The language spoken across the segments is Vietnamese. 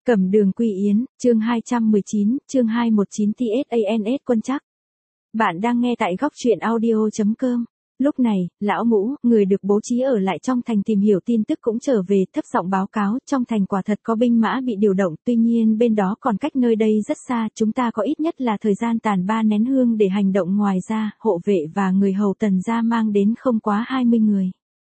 Cẩm Đường Quy Yến, chương 219, chương 219 TSANS Quân Trắc. Bạn đang nghe tại góc truyện audio.com. Lúc này, lão Ngũ, người được bố trí ở lại trong thành tìm hiểu tin tức cũng trở về, thấp giọng báo cáo, trong thành quả thật có binh mã bị điều động, tuy nhiên bên đó còn cách nơi đây rất xa, chúng ta có ít nhất là thời gian tàn 3 nén hương để hành động, ngoài ra, hộ vệ và người hầu Tần gia mang đến không quá 20 người.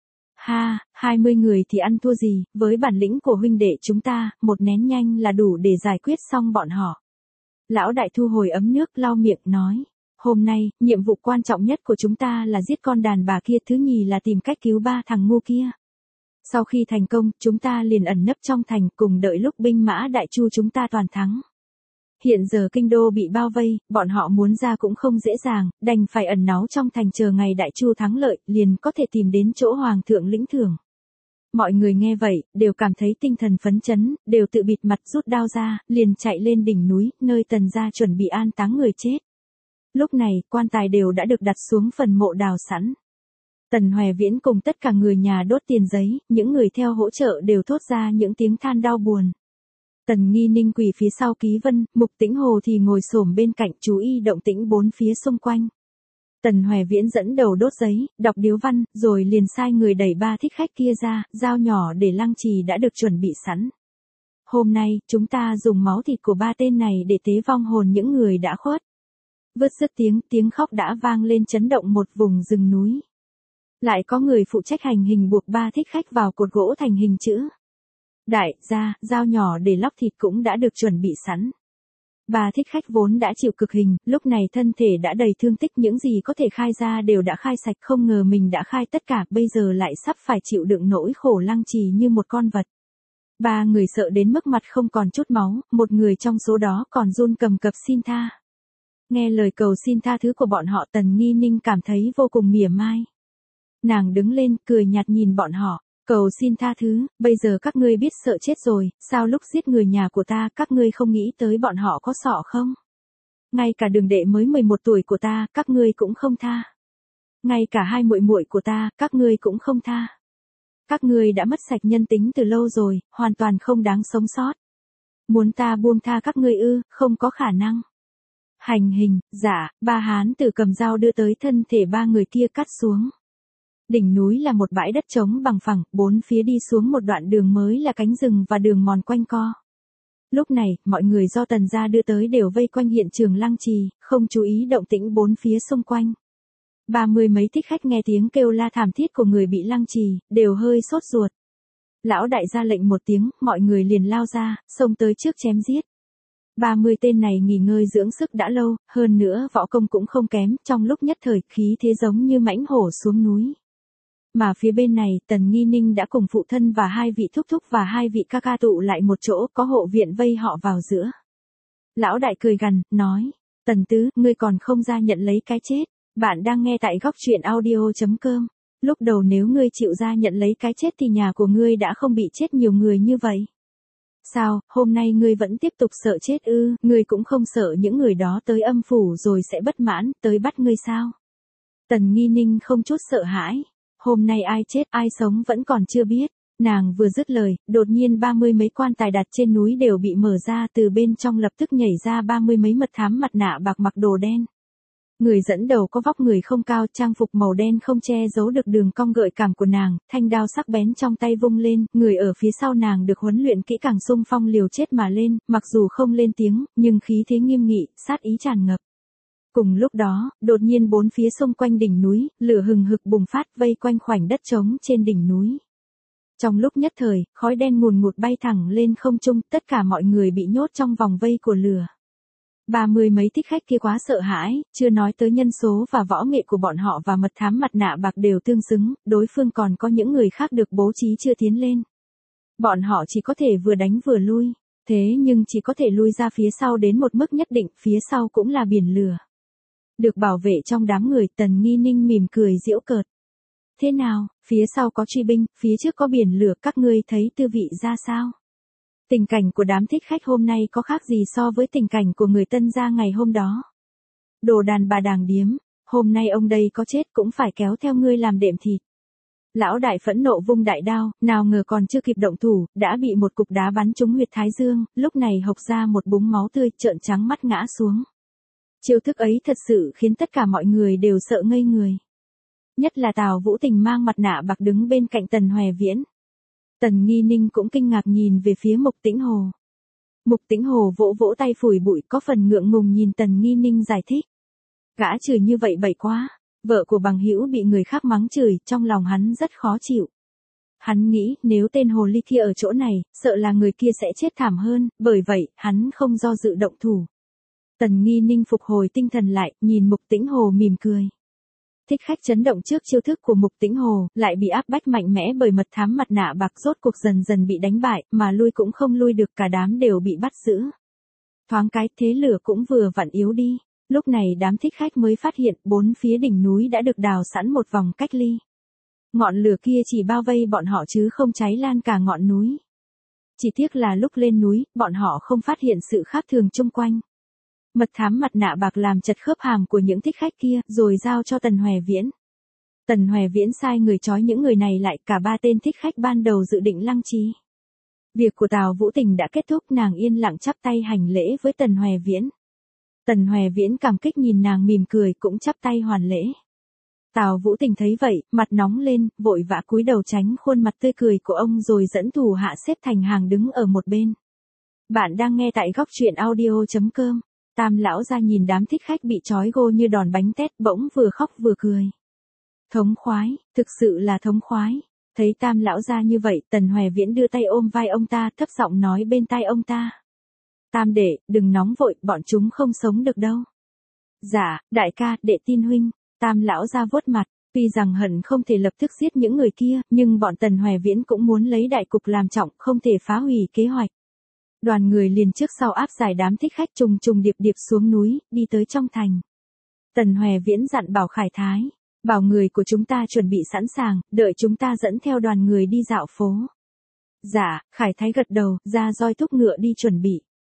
Ha, 20 người thì ăn thua gì, với bản lĩnh của huynh đệ chúng ta, một nén nhanh là đủ để giải quyết xong bọn họ. Lão đại thu hồi ấm nước lau miệng nói. Hôm nay, nhiệm vụ quan trọng nhất của chúng ta là giết con đàn bà kia, thứ nhì là tìm cách cứu 3 thằng ngu kia. Sau khi thành công, chúng ta liền ẩn nấp trong thành, cùng đợi lúc binh mã Đại Chu chúng ta toàn thắng. Hiện giờ kinh đô bị bao vây, bọn họ muốn ra cũng không dễ dàng, đành phải ẩn náu trong thành chờ ngày Đại Chu thắng lợi, liền có thể tìm đến chỗ hoàng thượng lĩnh thưởng. Mọi người nghe vậy, đều cảm thấy tinh thần phấn chấn, đều tự bịt mặt rút đao ra, liền chạy lên đỉnh núi, nơi Tần gia chuẩn bị an táng người chết. Lúc này, quan tài đều đã được đặt xuống phần mộ đào sẵn. Tần Hoè Viễn cùng tất cả người nhà đốt tiền giấy, những người theo hỗ trợ đều thốt ra những tiếng than đau buồn. Tần Nghi Ninh quỳ phía sau Ký Vân, Mục Tĩnh Hồ thì ngồi xổm bên cạnh chú ý động tĩnh bốn phía xung quanh. Tần Hoè Viễn dẫn đầu đốt giấy, đọc điếu văn, rồi liền sai người đẩy 3 thích khách kia ra, dao nhỏ để lăng trì đã được chuẩn bị sẵn. Hôm nay, chúng ta dùng máu thịt của 3 tên này để tế vong hồn những người đã khuất. Vứt dứt tiếng khóc đã vang lên chấn động một vùng rừng núi. Lại có người phụ trách hành hình buộc 3 thích khách vào cột gỗ thành hình chữ. Đại gia, dao nhỏ để lóc thịt cũng đã được chuẩn bị sẵn. 3 thích khách vốn đã chịu cực hình, lúc này thân thể đã đầy thương tích, những gì có thể khai ra đều đã khai sạch, không ngờ mình đã khai tất cả, bây giờ lại sắp phải chịu đựng nỗi khổ lăng trì như một con vật. 3 người sợ đến mức mặt không còn chút máu, một người trong số đó còn run cầm cập xin tha. Nghe lời cầu xin tha thứ của bọn họ, Tần Nghi Ninh cảm thấy vô cùng mỉa mai. Nàng đứng lên, cười nhạt nhìn bọn họ. Cầu xin tha thứ, bây giờ các ngươi biết sợ chết rồi, sao lúc giết người nhà của ta, các ngươi không nghĩ tới bọn họ có sọ không? Ngay cả Đường đệ mới 11 tuổi của ta, các ngươi cũng không tha. Ngay cả 2 muội muội của ta, các ngươi cũng không tha. Các ngươi đã mất sạch nhân tính từ lâu rồi, hoàn toàn không đáng sống sót. Muốn ta buông tha các ngươi ư, không có khả năng. Hành hình, dạ, 3 hán tử cầm dao đưa tới thân thể 3 người kia cắt xuống. Đỉnh núi là một bãi đất trống bằng phẳng, bốn phía đi xuống một đoạn đường mới là cánh rừng và đường mòn quanh co. Lúc này, mọi người do Tần gia đưa tới đều vây quanh hiện trường lăng trì, không chú ý động tĩnh bốn phía xung quanh. 30 mấy thích khách nghe tiếng kêu la thảm thiết của người bị lăng trì, đều hơi sốt ruột. Lão đại ra lệnh một tiếng, mọi người liền lao ra, xông tới trước chém giết. 30 tên này nghỉ ngơi dưỡng sức đã lâu, hơn nữa võ công cũng không kém, trong lúc nhất thời khí thế giống như mãnh hổ xuống núi. Mà phía bên này, Tần Nghi Ninh đã cùng phụ thân và 2 vị thúc thúc và 2 vị ca ca tụ lại một chỗ, có hộ viện vây họ vào giữa. Lão đại cười gằn, nói, Tần tứ, ngươi còn không ra nhận lấy cái chết. Bạn đang nghe tại góc truyện audio.com. Lúc đầu nếu ngươi chịu ra nhận lấy cái chết thì nhà của ngươi đã không bị chết nhiều người như vậy. Sao, hôm nay ngươi vẫn tiếp tục sợ chết ư, ngươi cũng không sợ những người đó tới âm phủ rồi sẽ bất mãn, tới bắt ngươi sao? Tần Nghi Ninh không chút sợ hãi. Hôm nay ai chết ai sống vẫn còn chưa biết. Nàng vừa dứt lời, đột nhiên 30 mấy quan tài đặt trên núi đều bị mở ra, từ bên trong lập tức nhảy ra 30 mấy mật thám mặt nạ bạc mặc đồ đen. Người dẫn đầu có vóc người không cao, trang phục màu đen không che giấu được đường cong gợi cảm của nàng, thanh đao sắc bén trong tay vung lên, người ở phía sau nàng được huấn luyện kỹ càng xung phong liều chết mà lên, mặc dù không lên tiếng, nhưng khí thế nghiêm nghị, sát ý tràn ngập. Cùng lúc đó, đột nhiên bốn phía xung quanh đỉnh núi, lửa hừng hực bùng phát vây quanh khoảnh đất trống trên đỉnh núi. Trong lúc nhất thời, khói đen ngùn ngụt bay thẳng lên không trung, tất cả mọi người bị nhốt trong vòng vây của lửa. 30 mấy thích khách kia quá sợ hãi, chưa nói tới nhân số và võ nghệ của bọn họ và mật thám mặt nạ bạc đều tương xứng, đối phương còn có những người khác được bố trí chưa tiến lên. Bọn họ chỉ có thể vừa đánh vừa lui, thế nhưng chỉ có thể lui ra phía sau đến một mức nhất định, phía sau cũng là biển lửa. Được bảo vệ trong đám người, Tần Nghi Ninh mỉm cười giễu cợt. Thế nào, phía sau có truy binh, phía trước có biển lửa, các ngươi thấy tư vị ra sao? Tình cảnh của đám thích khách hôm nay có khác gì so với tình cảnh của người Tân gia ngày hôm đó? Đồ đàn bà đàng điếm, hôm nay ông đây có chết cũng phải kéo theo ngươi làm đệm thịt. Lão đại phẫn nộ vung đại đao, nào ngờ còn chưa kịp động thủ, đã bị một cục đá bắn trúng huyệt thái dương, lúc này hộc ra một búng máu tươi, trợn trắng mắt ngã xuống. Chiêu thức ấy thật sự khiến tất cả mọi người đều sợ ngây người. Nhất là Tào Vũ Tình mang mặt nạ bạc đứng bên cạnh Tần Hoè Viễn. Tần Nghi Ninh cũng kinh ngạc nhìn về phía Mục Tĩnh Hồ. Mục Tĩnh Hồ vỗ vỗ tay phủi bụi, có phần ngượng ngùng nhìn Tần Nghi Ninh giải thích. Gã chửi như vậy bậy quá, vợ của bằng hữu bị người khác mắng chửi, trong lòng hắn rất khó chịu. Hắn nghĩ nếu tên hồ ly kia ở chỗ này, sợ là người kia sẽ chết thảm hơn, bởi vậy, hắn không do dự động thủ. Tần Nghi Ninh phục hồi tinh thần lại, nhìn Mục Tĩnh Hồ mỉm cười. Thích khách chấn động trước chiêu thức của Mục Tĩnh Hồ, lại bị áp bách mạnh mẽ bởi mật thám mặt nạ bạc, rốt cuộc dần dần bị đánh bại, mà lui cũng không lui được, cả đám đều bị bắt giữ. Thoáng cái thế lửa cũng vừa vặn yếu đi, lúc này đám thích khách mới phát hiện bốn phía đỉnh núi đã được đào sẵn một vòng cách ly. Ngọn lửa kia chỉ bao vây bọn họ chứ không cháy lan cả ngọn núi. Chỉ tiếc là lúc lên núi, bọn họ không phát hiện sự khác thường chung quanh. Mật thám mặt nạ bạc làm chật khớp hàm của những thích khách kia, rồi giao cho Tần Hoè Viễn. Tần Hoè Viễn sai người trói những người này lại, cả ba tên thích khách ban đầu dự định lăng trí. Việc của Tào Vũ Tình đã kết thúc, nàng yên lặng chắp tay hành lễ với Tần Hoè Viễn. Tần Hoè Viễn cảm kích nhìn nàng mỉm cười, cũng chắp tay hoàn lễ. Tào Vũ Tình thấy vậy, mặt nóng lên, vội vã cúi đầu tránh khuôn mặt tươi cười của ông rồi dẫn thủ hạ xếp thành hàng đứng ở một bên. Bạn đang nghe tại góc truyện audio.com. Tam lão ra nhìn đám thích khách bị trói gô như đòn bánh tét, bỗng vừa khóc vừa cười. Thống khoái, thực sự là thống khoái. Thấy Tam lão ra như vậy, Tần Hoè Viễn đưa tay ôm vai ông ta, thấp giọng nói bên tai ông ta. Tam đệ, đừng nóng vội, bọn chúng không sống được đâu. Dạ, đại ca, đệ tin huynh. Tam lão ra vuốt mặt, tuy rằng hận không thể lập tức giết những người kia, nhưng bọn Tần Hoè Viễn cũng muốn lấy đại cục làm trọng, không thể phá hủy kế hoạch. Đoàn người liền trước sau áp giải đám thích khách trùng trùng điệp điệp xuống núi, đi tới trong thành. Tần Hoè Viễn dặn bảo Khải Thái, bảo người của chúng ta chuẩn bị sẵn sàng, đợi chúng ta dẫn theo đoàn người đi dạo phố. Dạ, Khải Thái gật đầu, ra roi thúc ngựa đi chuẩn bị.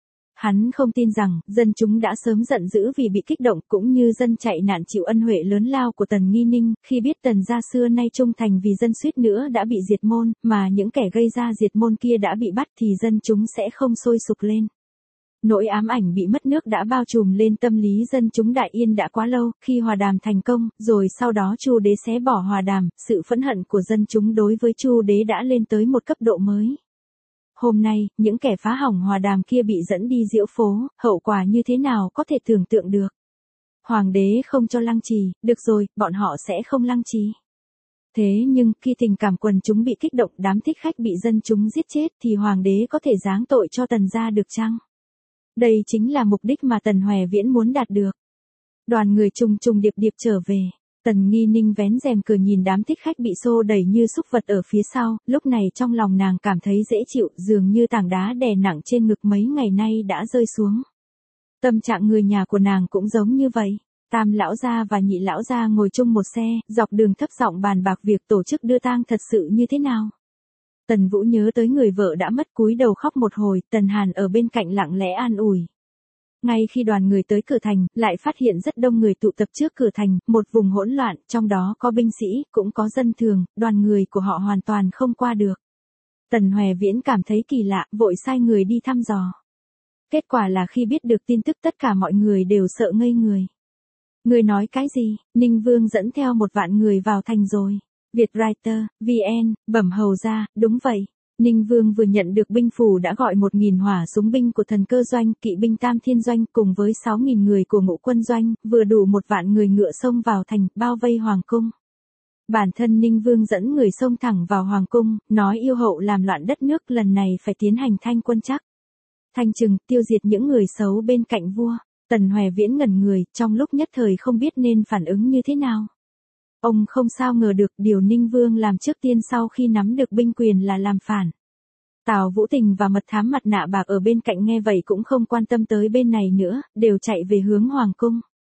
Hắn không tin rằng, dân chúng đã sớm giận dữ vì bị kích động, cũng như dân chạy nạn chịu ân huệ lớn lao của Tần Nghi Ninh, khi biết Tần gia xưa nay trung thành vì dân suýt nữa đã bị diệt môn, mà những kẻ gây ra diệt môn kia đã bị bắt thì dân chúng sẽ không sôi sục lên. Nỗi ám ảnh bị mất nước đã bao trùm lên tâm lý dân chúng Đại Yên đã quá lâu, khi hòa đàm thành công, rồi sau đó Chu đế xé bỏ hòa đàm, sự phẫn hận của dân chúng đối với Chu đế đã lên tới một cấp độ mới. Hôm nay, những kẻ phá hỏng hòa đàm kia bị dẫn đi diễu phố, hậu quả như thế nào có thể tưởng tượng được. Hoàng đế không cho lăng trì, được rồi, bọn họ sẽ không lăng trì. Thế nhưng, khi tình cảm quần chúng bị kích động, đám thích khách bị dân chúng giết chết thì hoàng đế có thể giáng tội cho Tần gia được chăng? Đây chính là mục đích mà Tần Hoè Viễn muốn đạt được. Đoàn người trùng trùng điệp điệp trở về. Tần Nghi Ninh vén rèm cửa nhìn đám thích khách bị xô đẩy như súc vật ở phía sau, lúc này trong lòng nàng cảm thấy dễ chịu, dường như tảng đá đè nặng trên ngực mấy ngày nay đã rơi xuống. Tâm trạng người nhà của nàng cũng giống như vậy. Tam lão gia và nhị lão gia ngồi chung một xe, dọc đường thấp giọng bàn bạc việc tổ chức đưa tang thật sự như thế nào. Tần Vũ nhớ tới người vợ đã mất, cúi đầu khóc một hồi, Tần Hàn ở bên cạnh lặng lẽ an ủi. Ngay khi đoàn người tới cửa thành, lại phát hiện rất đông người tụ tập trước cửa thành, một vùng hỗn loạn, trong đó có binh sĩ, cũng có dân thường, đoàn người của họ hoàn toàn không qua được. Tần Hoè Viễn cảm thấy kỳ lạ, vội sai người đi thăm dò. Kết quả là khi biết được tin tức tất cả mọi người đều sợ ngây người. Người nói cái gì? Ninh Vương dẫn theo 1.000 người vào thành rồi. Vietwriter, VN, bẩm hầu ra, đúng vậy. Ninh Vương vừa nhận được binh phủ đã gọi 1.000 hỏa súng binh của thần cơ doanh, kỵ binh Tam Thiên doanh cùng với 6.000 người của ngũ quân doanh, vừa đủ 1.000 người ngựa xông vào thành, bao vây hoàng cung. Bản thân Ninh Vương dẫn người xông thẳng vào hoàng cung, nói yêu hậu làm loạn đất nước, lần này phải tiến hành thanh quân chắc. Thanh trừng, tiêu diệt những người xấu bên cạnh vua. Tần Hoè Viễn ngẩn người, trong lúc nhất thời không biết nên phản ứng như thế nào. Ông không sao ngờ được điều Ninh Vương làm trước tiên sau khi nắm được binh quyền là làm phản. Tào Vũ Tình và mật thám mặt nạ bạc ở bên cạnh nghe vậy cũng không quan tâm tới bên này nữa, đều chạy về hướng hoàng cung.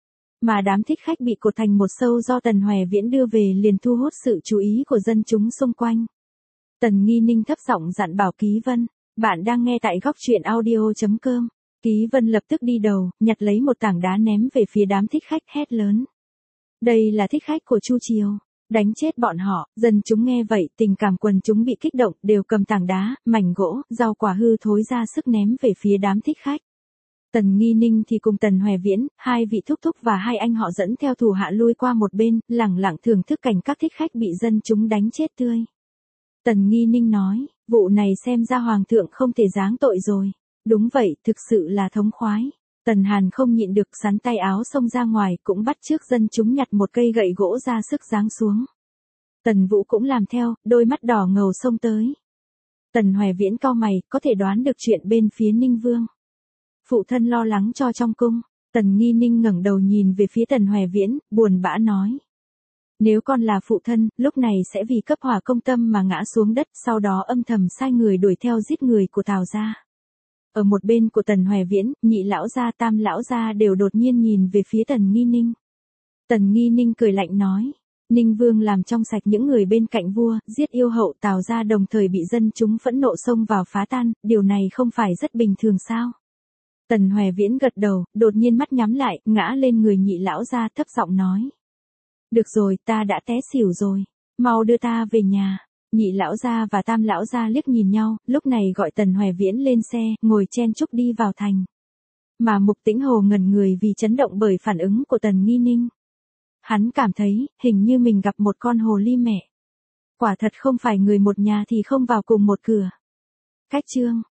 Mà đám thích khách bị cột thành một sâu do Tần Hoè Viễn đưa về liền thu hút sự chú ý của dân chúng xung quanh. Tần Nghi Ninh thấp giọng dặn bảo Ký Vân, bạn đang nghe tại góc truyện audio.com. Ký Vân lập tức đi đầu, nhặt lấy một tảng đá ném về phía đám thích khách, hét lớn. Đây là thích khách của Chu Triều. Đánh chết bọn họ, dân chúng nghe vậy, tình cảm quần chúng bị kích động, đều cầm tảng đá, mảnh gỗ, rau quả hư thối ra sức ném về phía đám thích khách. Tần Nghi Ninh thì cùng Tần Hoè Viễn, hai vị thúc thúc và hai anh họ dẫn theo thủ hạ lui qua một bên, lẳng lặng thưởng thức cảnh các thích khách bị dân chúng đánh chết tươi. Tần Nghi Ninh nói, vụ này xem ra hoàng thượng không thể giáng tội rồi. Đúng vậy, thực sự là thống khoái. Tần Hàn không nhịn được sắn tay áo xông ra ngoài, cũng bắt chước dân chúng nhặt một cây gậy gỗ ra sức giáng xuống. Tần Vũ cũng làm theo, đôi mắt đỏ ngầu xông tới. Tần Hoè Viễn cau mày, có thể đoán được chuyện bên phía Ninh Vương. Phụ thân lo lắng cho trong cung. Tần Nghi Ninh ngẩng đầu nhìn về phía Tần Hoè Viễn, buồn bã nói. Nếu con là phụ thân, lúc này sẽ vì cấp hỏa công tâm mà ngã xuống đất, sau đó âm thầm sai người đuổi theo giết người của Tào gia. Ở một bên của Tần Hoè Viễn, nhị lão gia tam lão gia đều đột nhiên nhìn về phía Tần Nghi Ninh. Tần Nghi Ninh cười lạnh nói. Ninh Vương làm trong sạch những người bên cạnh vua, giết yêu hậu Tào gia đồng thời bị dân chúng phẫn nộ xông vào phá tan, điều này không phải rất bình thường sao? Tần Hoè Viễn gật đầu, đột nhiên mắt nhắm lại, ngã lên người nhị lão gia thấp giọng nói. Được rồi, ta đã té xỉu rồi, mau đưa ta về nhà. Nhị lão gia và tam lão gia liếc nhìn nhau, lúc này gọi Tần Hoè Viễn lên xe, ngồi chen chúc đi vào thành. Mà Mục Tĩnh Hồ ngẩn người vì chấn động bởi phản ứng của Tần Nghi Ninh. Hắn cảm thấy, hình như mình gặp một con hồ ly mẹ. Quả thật không phải người một nhà thì không vào cùng một cửa. Cách chương